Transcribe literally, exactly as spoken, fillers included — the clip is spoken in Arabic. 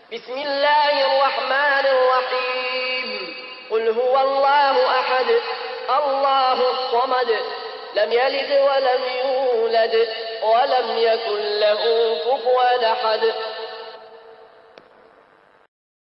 بسم الله الرحمن الرحيم قل هو الله أحد الله الصمد لم يلد ولم يولد ولم يكن له كفوا أحد